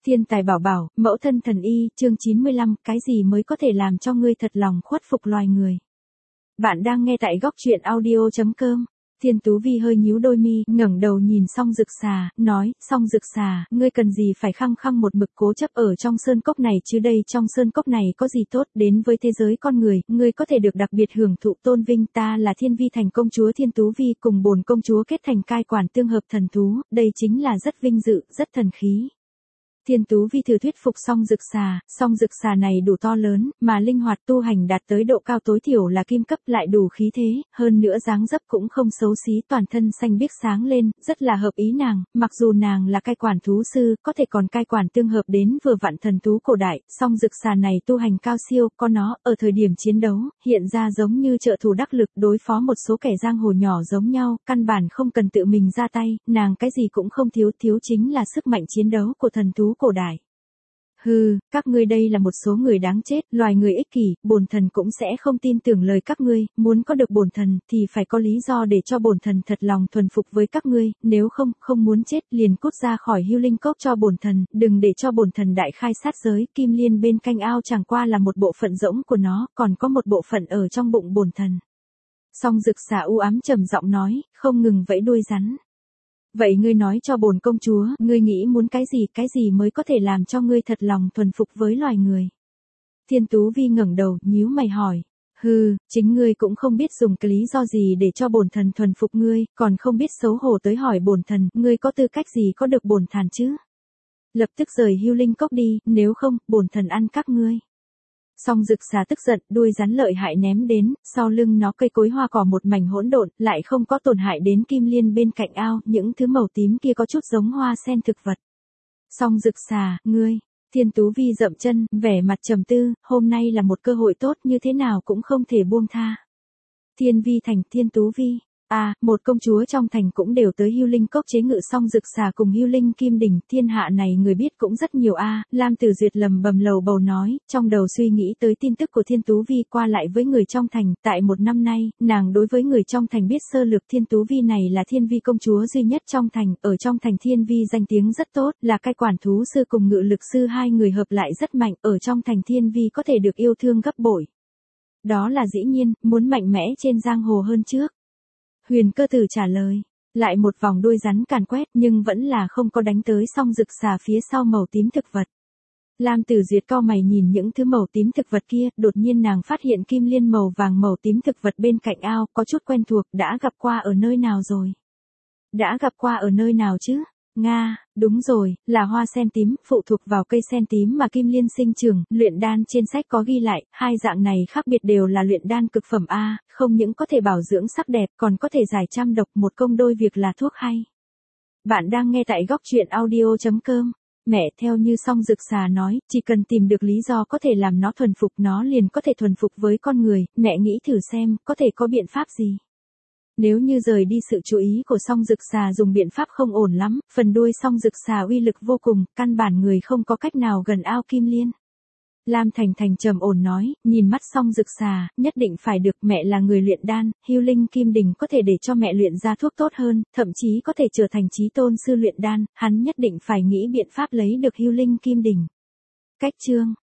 Thiên tài bảo bảo, mẫu thân thần y, chương 95, cái gì mới có thể làm cho ngươi thật lòng khuất phục loài người. Bạn đang nghe tại góc truyện audio.com. Thiên Tú Vi hơi nhíu đôi mi, ngẩng đầu nhìn Song Dực Xà, nói, Song Dực Xà, ngươi cần gì phải khăng khăng một mực cố chấp ở trong sơn cốc này chứ đây, trong sơn cốc này có gì tốt, đến với thế giới con người, ngươi có thể được đặc biệt hưởng thụ tôn vinh, ta là Thiên Vi Thành công chúa Thiên Tú Vi cùng bổn công chúa kết thành cai quản tương hợp thần thú, đây chính là rất vinh dự, rất thần khí. Thiên Tú Vi thử thuyết phục Song Dực Xà này đủ to lớn, mà linh hoạt tu hành đạt tới độ cao tối thiểu là kim cấp lại đủ khí thế, hơn nữa dáng dấp cũng không xấu xí, toàn thân xanh biếc sáng lên, rất là hợp ý nàng, mặc dù nàng là cai quản thú sư, có thể còn cai quản tương hợp đến vừa vặn thần thú cổ đại, Song Dực Xà này tu hành cao siêu, có nó, ở thời điểm chiến đấu, hiện ra giống như trợ thủ đắc lực đối phó một số kẻ giang hồ nhỏ giống nhau, căn bản không cần tự mình ra tay, nàng cái gì cũng không thiếu, thiếu chính là sức mạnh chiến đấu của thần thú cổ đại. Hừ, các ngươi đây là một số người đáng chết, loài người ích kỷ, bổn thần cũng sẽ không tin tưởng lời các ngươi, muốn có được bổn thần thì phải có lý do để cho bổn thần thật lòng thuần phục với các ngươi, nếu không, không muốn chết liền cút ra khỏi hưu linh cốc cho bổn thần, đừng để cho bổn thần đại khai sát giới, kim liên bên cạnh ao chẳng qua là một bộ phận rỗng của nó, còn có một bộ phận ở trong bụng bổn thần. Song Dực Xà u ám trầm giọng nói, không ngừng vẫy đuôi rắn. Vậy ngươi nói cho bổn công chúa, ngươi nghĩ muốn cái gì mới có thể làm cho ngươi thật lòng thuần phục với loài người. Thiên Tú Vi ngẩng đầu, nhíu mày hỏi. Hừ, chính ngươi cũng không biết dùng cái lý do gì để cho bổn thần thuần phục ngươi, còn không biết xấu hổ tới hỏi bổn thần, ngươi có tư cách gì có được bổn thần chứ? Lập tức rời hưu linh cốc đi, nếu không, bổn thần ăn các ngươi. Song Dực Xà tức giận, đuôi rắn lợi hại ném đến, sau lưng nó cây cối hoa cỏ một mảnh hỗn độn, lại không có tổn hại đến kim liên bên cạnh ao, những thứ màu tím kia có chút giống hoa sen thực vật. Song Dực Xà, ngươi, Thiên Tú Vi dậm chân, vẻ mặt trầm tư, hôm nay là một cơ hội tốt như thế nào cũng không thể buông tha. Thiên Vi Thành, Thiên Tú Vi. Một công chúa trong thành cũng đều tới hưu linh cốc chế ngự Song Dực Xà cùng hưu linh kim đỉnh, thiên hạ này người biết cũng rất nhiều Lam Tử Duyệt lầm bầm lầu bầu nói, trong đầu suy nghĩ tới tin tức của Thiên Tú Vi qua lại với người trong thành, tại một năm nay, nàng đối với người trong thành biết sơ lược Thiên Tú Vi này là Thiên Vi công chúa duy nhất trong thành, ở trong thành Thiên Vi danh tiếng rất tốt, là cai quản thú sư cùng ngự lực sư hai người hợp lại rất mạnh, ở trong thành Thiên Vi có thể được yêu thương gấp bội. Đó là dĩ nhiên, muốn mạnh mẽ trên giang hồ hơn trước. Huyền Cơ Tử trả lời, lại một vòng đuôi rắn càn quét nhưng vẫn là không có đánh tới Song Dực Xà phía sau màu tím thực vật. Lam Tử Duyệt cau mày nhìn những thứ màu tím thực vật kia, đột nhiên nàng phát hiện kim liên màu vàng màu tím thực vật bên cạnh ao, có chút quen thuộc, đã gặp qua ở nơi nào rồi? Đã gặp qua ở nơi nào chứ? Nga, đúng rồi, là hoa sen tím, phụ thuộc vào cây sen tím mà kim liên sinh trưởng, luyện đan trên sách có ghi lại, hai dạng này khác biệt đều là luyện đan cực phẩm không những có thể bảo dưỡng sắc đẹp, còn có thể giải trăm độc, một công đôi việc là thuốc hay. Bạn đang nghe tại góc truyện audio.com. Mẹ, theo như Song Dực Xà nói, chỉ cần tìm được lý do có thể làm nó thuần phục, nó liền có thể thuần phục với con người, mẹ nghĩ thử xem, có thể có biện pháp gì? Nếu như rời đi sự chú ý của Song Dực Xà dùng biện pháp không ổn lắm, phần đuôi Song Dực Xà uy lực vô cùng, căn bản người không có cách nào gần ao kim liên. Lam Thành Thành trầm ổn nói, nhìn mắt Song Dực Xà, nhất định phải được, mẹ là người luyện đan, hưu linh kim đỉnh có thể để cho mẹ luyện ra thuốc tốt hơn, thậm chí có thể trở thành chí tôn sư luyện đan, hắn nhất định phải nghĩ biện pháp lấy được hưu linh kim đỉnh. Cách chương